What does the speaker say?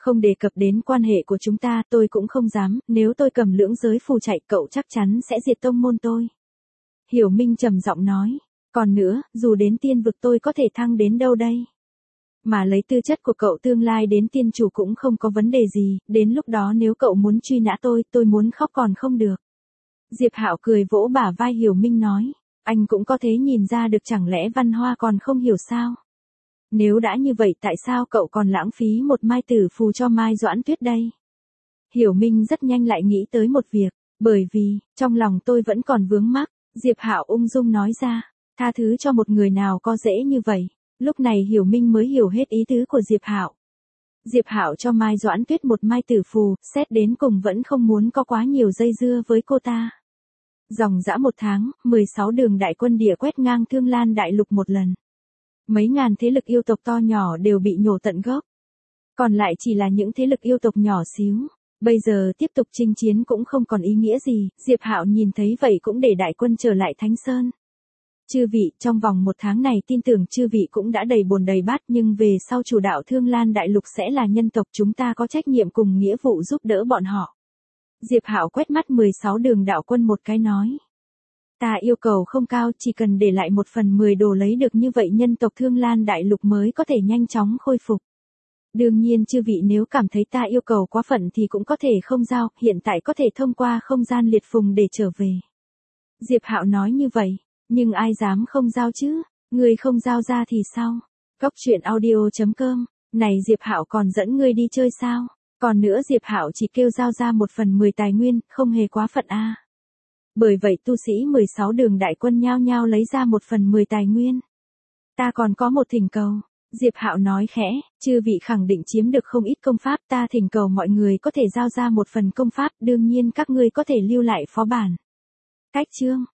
Không đề cập đến quan hệ của chúng ta, tôi cũng không dám, nếu tôi cầm lưỡng giới phù chạy cậu chắc chắn sẽ diệt tông môn tôi. Hiểu Minh trầm giọng nói, còn nữa, dù đến tiên vực tôi có thể thăng đến đâu đây? Mà lấy tư chất của cậu tương lai đến tiên chủ cũng không có vấn đề gì, đến lúc đó nếu cậu muốn truy nã tôi muốn khóc còn không được. Diệp Hạo cười vỗ bả vai Hiểu Minh nói, anh cũng có thể nhìn ra được, chẳng lẽ Văn Hoa còn không hiểu sao? Nếu đã như vậy tại sao cậu còn lãng phí một mai tử phù cho Mai Doãn Tuyết đây? Hiểu Minh rất nhanh lại nghĩ tới một việc, bởi vì, trong lòng tôi vẫn còn vướng mắc, Diệp Hạo ung dung nói ra, tha thứ cho một người nào có dễ như vậy. Lúc này Hiểu Minh mới hiểu hết ý tứ của Diệp Hạo. Diệp Hạo cho Mai Doãn Tuyết một mai tử phù, xét đến cùng vẫn không muốn có quá nhiều dây dưa với cô ta. Dòng dã một tháng, 16 đường đại quân địa quét ngang Thương Lan đại lục một lần. Mấy ngàn thế lực yêu tộc to nhỏ đều bị nhổ tận gốc. Còn lại chỉ là những thế lực yêu tộc nhỏ xíu. Bây giờ tiếp tục chinh chiến cũng không còn ý nghĩa gì, Diệp Hạo nhìn thấy vậy cũng để đại quân trở lại Thánh Sơn. Chư vị, trong vòng một tháng này tin tưởng chư vị cũng đã đầy bồn đầy bát, nhưng về sau chủ đạo Thương Lan đại lục sẽ là nhân tộc, chúng ta có trách nhiệm cùng nghĩa vụ giúp đỡ bọn họ. Diệp Hạo quét mắt 16 đường đạo quân một cái nói. Ta yêu cầu không cao, chỉ cần để lại 1/10 đồ lấy được, như vậy nhân tộc Thương Lan đại lục mới có thể nhanh chóng khôi phục. Đương nhiên chư vị nếu cảm thấy ta yêu cầu quá phận thì cũng có thể không giao, hiện tại có thể thông qua không gian liệt phùng để trở về. Diệp Hạo nói như vậy, nhưng ai dám không giao chứ, ngươi không giao ra thì sao? Góc truyện audio.com, này Diệp Hạo còn dẫn ngươi đi chơi sao? Còn nữa Diệp Hạo chỉ kêu giao ra 1/10 tài nguyên, không hề quá phận a. Bởi vậy tu sĩ 16 đường đại quân nhao nhao lấy ra 1/10 tài nguyên. Ta còn có một thỉnh cầu. Diệp Hạo nói khẽ, chư vị khẳng định chiếm được không ít công pháp, ta thỉnh cầu mọi người có thể giao ra một phần công pháp, đương nhiên các ngươi có thể lưu lại phó bản. Cách chương